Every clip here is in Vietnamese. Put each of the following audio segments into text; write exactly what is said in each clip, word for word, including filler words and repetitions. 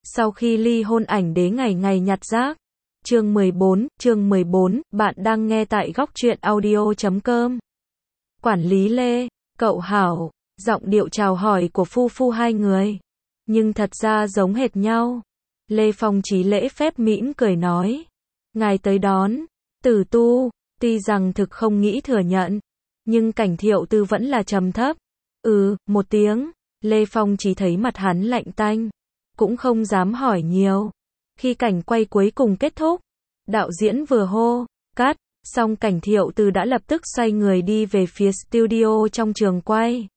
Sau khi ly hôn ảnh đế ngày ngày nhặt rác. Chương mười bốn, chương mười bốn, bạn đang nghe tại góc truyện audio chấm com. Quản lý Lê, cậu hảo, giọng điệu chào hỏi của phu phu hai người, nhưng thật ra giống hệt nhau. Lê Phong Chí lễ phép mỉm cười nói, ngài tới đón, Tử Tu, tuy rằng thực không nghĩ thừa nhận, nhưng Cảnh Thiệu Tư vẫn là trầm thấp. Ừ, một tiếng, Lê Phong Chí thấy mặt hắn lạnh tanh, cũng không dám hỏi nhiều. Khi cảnh quay cuối cùng kết thúc, đạo diễn vừa hô, cắt, xong Cảnh Thiệu Tư đã lập tức xoay người đi về phía studio trong trường quay.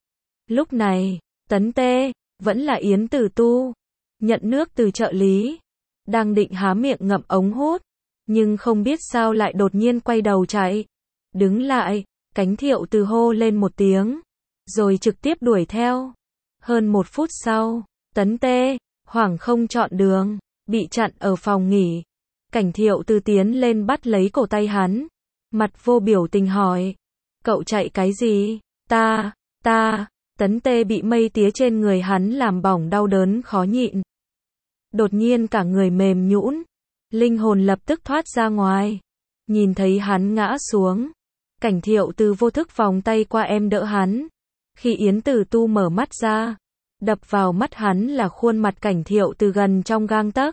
Lúc này, Tấn Tê, vẫn là Yến Tử Tu, nhận nước từ trợ lý, đang định há miệng ngậm ống hút, nhưng không biết sao lại đột nhiên quay đầu chạy. Đứng lại, Cảnh Thiệu Tư hô lên một tiếng, rồi trực tiếp đuổi theo. Hơn một phút sau, Tấn Tê, hoảng không chọn đường, bị chặn ở phòng nghỉ. Cảnh Thiệu Tư tiến lên bắt lấy cổ tay hắn, mặt vô biểu tình hỏi, cậu chạy cái gì? Ta, ta, Tấn Tê bị mây tía trên người hắn làm bỏng đau đớn khó nhịn. Đột nhiên cả người mềm nhũn, linh hồn lập tức thoát ra ngoài. Nhìn thấy hắn ngã xuống, Cảnh Thiệu Tư vô thức vòng tay qua em đỡ hắn. Khi Yến Tử Tu mở mắt ra, đập vào mắt hắn là khuôn mặt Cảnh Thiệu Tư gần trong gang tấc.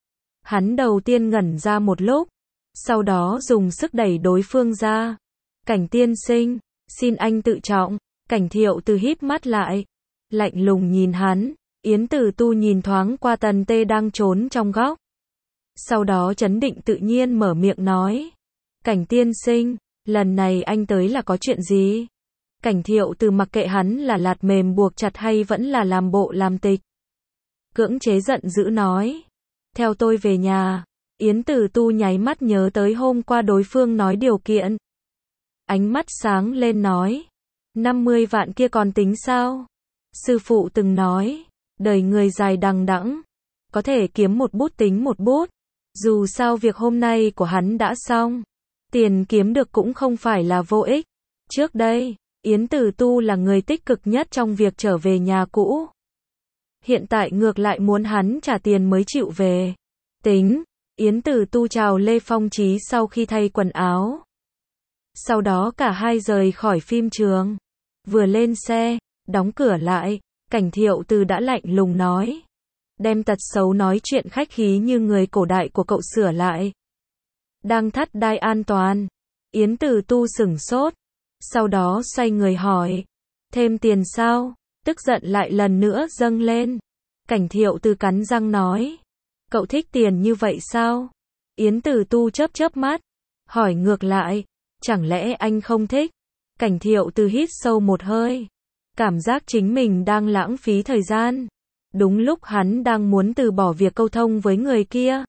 Hắn đầu tiên ngẩn ra một lúc, sau đó dùng sức đẩy đối phương ra. Cảnh tiên sinh, xin anh tự trọng. Cảnh Thiệu Tư híp mắt lại, lạnh lùng nhìn hắn. Yến Tử Tu nhìn thoáng qua Tần Tê đang trốn trong góc, sau đó trấn định tự nhiên mở miệng nói, Cảnh tiên sinh, lần này anh tới là có chuyện gì? Cảnh Thiệu Tư mặc kệ hắn là lạt mềm buộc chặt hay vẫn là làm bộ làm tịch, cưỡng chế giận dữ nói, theo tôi về nhà. Yến Tử Tu nháy mắt nhớ tới hôm qua đối phương nói điều kiện, ánh mắt sáng lên nói, năm mươi vạn kia còn tính sao? Sư phụ từng nói, đời người dài đằng đẵng, có thể kiếm một bút tính một bút. Dù sao việc hôm nay của hắn đã xong, tiền kiếm được cũng không phải là vô ích. Trước đây, Yến Tử Tu là người tích cực nhất trong việc trở về nhà cũ. Hiện tại ngược lại muốn hắn trả tiền mới chịu về. Tính, Yến Tử Tu chào Lê Phong Chí sau khi thay quần áo. Sau đó cả hai rời khỏi phim trường. Vừa lên xe, đóng cửa lại, Cảnh Thiệu Tư đã lạnh lùng nói, đem tật xấu nói chuyện khách khí như người cổ đại của cậu sửa lại. Đang thắt đai an toàn. Yến Tử Tu sửng sốt, sau đó xoay người hỏi, thêm tiền sao? Tức giận lại lần nữa dâng lên. Cảnh Thiệu Tư cắn răng nói, cậu thích tiền như vậy sao? Yến Tử Tu chớp chớp mắt, hỏi ngược lại, chẳng lẽ anh không thích? Cảnh Thiệu Tư hít sâu một hơi, cảm giác chính mình đang lãng phí thời gian. Đúng lúc hắn đang muốn từ bỏ việc câu thông với người kia,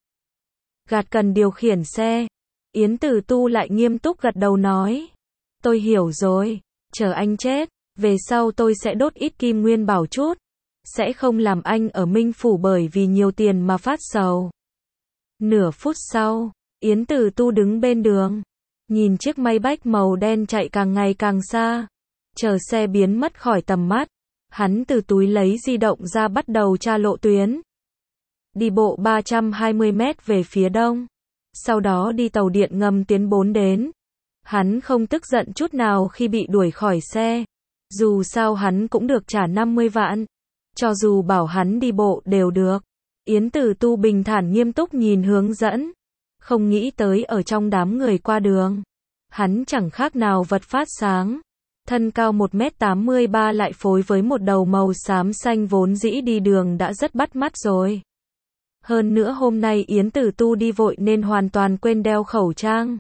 gạt cần điều khiển xe, Yến Tử Tu lại nghiêm túc gật đầu nói, tôi hiểu rồi, chờ anh chết, về sau tôi sẽ đốt ít kim nguyên bảo chút, sẽ không làm anh ở Minh Phủ bởi vì nhiều tiền mà phát sầu. Nửa phút sau, Yến Tử Tu đứng bên đường, nhìn chiếc Maybach màu đen chạy càng ngày càng xa, chờ xe biến mất khỏi tầm mắt. Hắn từ túi lấy di động ra bắt đầu tra lộ tuyến. Đi bộ ba trăm hai mươi mét về phía đông, sau đó đi tàu điện ngầm tuyến bốn đến. Hắn không tức giận chút nào khi bị đuổi khỏi xe. Dù sao hắn cũng được trả năm mươi vạn. Cho dù bảo hắn đi bộ đều được. Yến Tử Tu bình thản nghiêm túc nhìn hướng dẫn. Không nghĩ tới ở trong đám người qua đường, hắn chẳng khác nào vật phát sáng. Thân cao một mét tám mươi ba lại phối với một đầu màu xám xanh vốn dĩ đi đường đã rất bắt mắt rồi. Hơn nữa hôm nay Yến Tử Tu đi vội nên hoàn toàn quên đeo khẩu trang.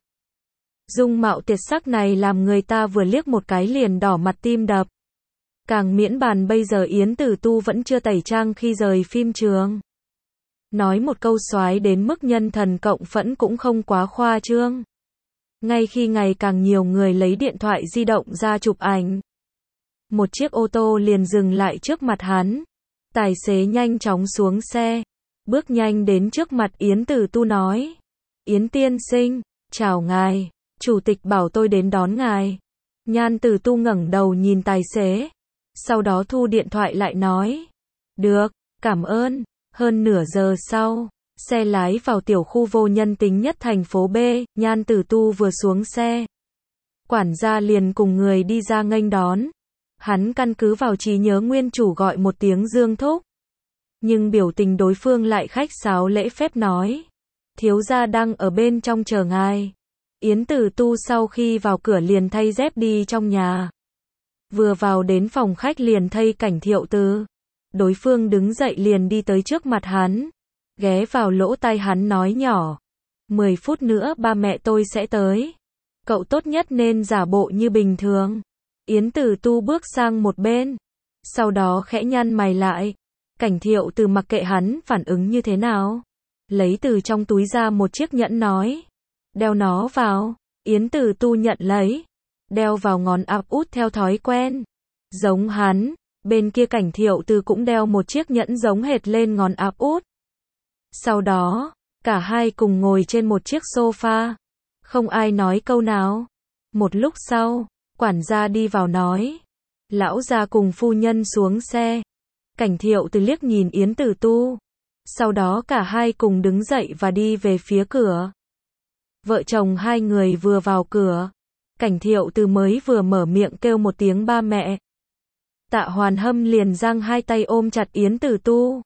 Dung mạo tuyệt sắc này làm người ta vừa liếc một cái liền đỏ mặt tim đập. Càng miễn bàn bây giờ Yến Tử Tu vẫn chưa tẩy trang khi rời phim trường. Nói một câu soái đến mức nhân thần cộng phẫn cũng không quá khoa trương. Ngay khi ngày càng nhiều người lấy điện thoại di động ra chụp ảnh, một chiếc ô tô liền dừng lại trước mặt hắn. Tài xế nhanh chóng xuống xe, bước nhanh đến trước mặt Yến Tử Tu nói, Yến tiên sinh, chào ngài, chủ tịch bảo tôi đến đón ngài. Nhan Tử Tu ngẩng đầu nhìn tài xế, sau đó thu điện thoại lại nói, được, cảm ơn. Hơn nửa giờ sau, xe lái vào tiểu khu vô nhân tính nhất thành phố B, Nhan Tử Tu vừa xuống xe. Quản gia liền cùng người đi ra nghênh đón. Hắn căn cứ vào trí nhớ nguyên chủ gọi một tiếng Dương Thúc. Nhưng biểu tình đối phương lại khách sáo lễ phép nói. Thiếu gia đang ở bên trong chờ ngài. Yến Tử Tu sau khi vào cửa liền thay dép đi trong nhà. Vừa vào đến phòng khách liền thay Cảnh Thiệu Từ. Đối phương đứng dậy liền đi tới trước mặt hắn. Ghé vào lỗ tai hắn nói nhỏ. Mười phút nữa ba mẹ tôi sẽ tới. Cậu tốt nhất nên giả bộ như bình thường. Yến Tử Tu bước sang một bên. Sau đó khẽ nhăn mày lại. Cảnh Thiệu Từ mặc kệ hắn phản ứng như thế nào. Lấy từ trong túi ra một chiếc nhẫn nói. Đeo nó vào. Yến Tử Tu nhận lấy. Đeo vào ngón áp út theo thói quen. Giống hắn. Bên kia Cảnh Thiệu Từ cũng đeo một chiếc nhẫn giống hệt lên ngón áp út. Sau đó, cả hai cùng ngồi trên một chiếc sofa. Không ai nói câu nào. Một lúc sau, quản gia đi vào nói. Lão gia cùng phu nhân xuống xe. Cảnh Thiệu Từ liếc nhìn Yến Tử Tu. Sau đó cả hai cùng đứng dậy và đi về phía cửa. Vợ chồng hai người vừa vào cửa. Cảnh Thiệu Từ mới vừa mở miệng kêu một tiếng ba mẹ. Tạ Hoàn Hâm liền giang hai tay ôm chặt Yến Tử Tu.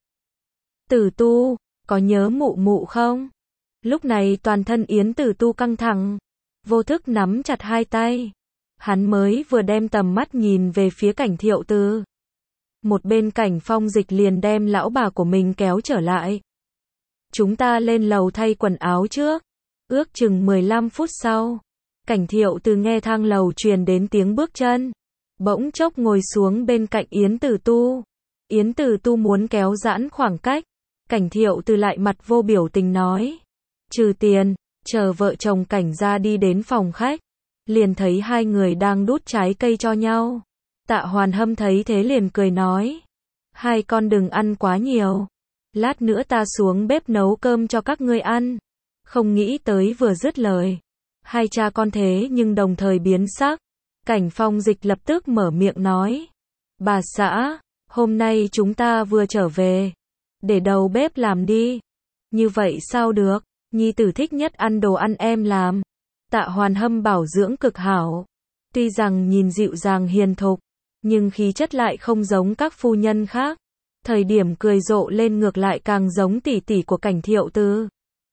Tử Tu, có nhớ mụ mụ không? Lúc này toàn thân Yến Tử Tu căng thẳng. Vô thức nắm chặt hai tay. Hắn mới vừa đem tầm mắt nhìn về phía Cảnh Thiệu Từ. Một bên Cảnh Phong Dịch liền đem lão bà của mình kéo trở lại. Chúng ta lên lầu thay quần áo trước. Ước chừng mười lăm phút sau. Cảnh Thiệu Từ nghe thang lầu truyền đến tiếng bước chân. Bỗng chốc ngồi xuống bên cạnh Yến Tử Tu. Yến Tử Tu muốn kéo giãn khoảng cách. Cảnh Thiệu Từ lại mặt vô biểu tình nói. Trừ tiền, chờ vợ chồng Cảnh ra đi đến phòng khách. Liền thấy hai người đang đút trái cây cho nhau. Tạ Hoàn Hâm thấy thế liền cười nói. Hai con đừng ăn quá nhiều. Lát nữa ta xuống bếp nấu cơm cho các ngươi ăn. Không nghĩ tới vừa dứt lời. Hai cha con thế nhưng đồng thời biến sắc. Cảnh Phong Dịch lập tức mở miệng nói. Bà xã, hôm nay chúng ta vừa trở về. Để đầu bếp làm đi. Như vậy sao được, nhi tử thích nhất ăn đồ ăn em làm. Tạ Hoàn Hâm bảo dưỡng cực hảo. Tuy rằng nhìn dịu dàng hiền thục, nhưng khí chất lại không giống các phu nhân khác. Thời điểm cười rộ lên ngược lại càng giống tỷ tỷ của Cảnh Thiệu Từ.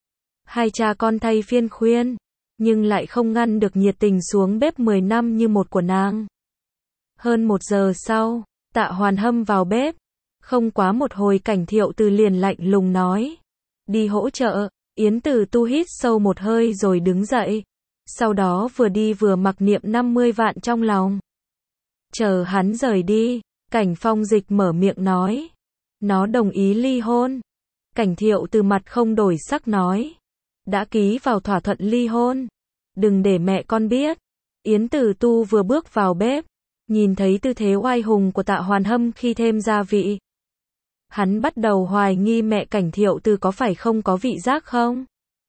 Hai cha con thay phiên khuyên, nhưng lại không ngăn được nhiệt tình xuống bếp mười năm như một của nàng. Hơn một giờ sau, Tạ Hoàn Hâm vào bếp. Không quá một hồi Cảnh Thiệu Từ liền lạnh lùng nói. Đi hỗ trợ. Yến Tử Tu hít sâu một hơi rồi đứng dậy. Sau đó vừa đi vừa mặc niệm năm mươi vạn trong lòng. Chờ hắn rời đi, Cảnh Phong Dịch mở miệng nói. Nó đồng ý ly hôn. Cảnh Thiệu Từ mặt không đổi sắc nói. Đã ký vào thỏa thuận ly hôn. Đừng để mẹ con biết. Yến Tử Tu vừa bước vào bếp. Nhìn thấy tư thế oai hùng của Tạ Hoàn Hâm khi thêm gia vị. Hắn bắt đầu hoài nghi mẹ Cảnh Thiệu Từ có phải không có vị giác không?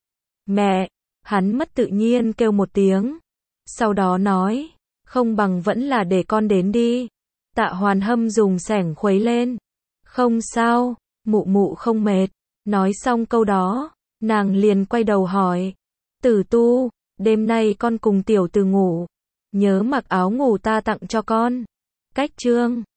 Mẹ! Hắn mất tự nhiên kêu một tiếng. Sau đó nói. Không bằng vẫn là để con đến đi. Tạ Hoàn Hâm dùng xẻng khuấy lên. Không sao, mụ mụ không mệt. Nói xong câu đó, nàng liền quay đầu hỏi. Tử Tu, đêm nay con cùng tiểu Từ ngủ. Nhớ mặc áo ngủ ta tặng cho con. Cách chương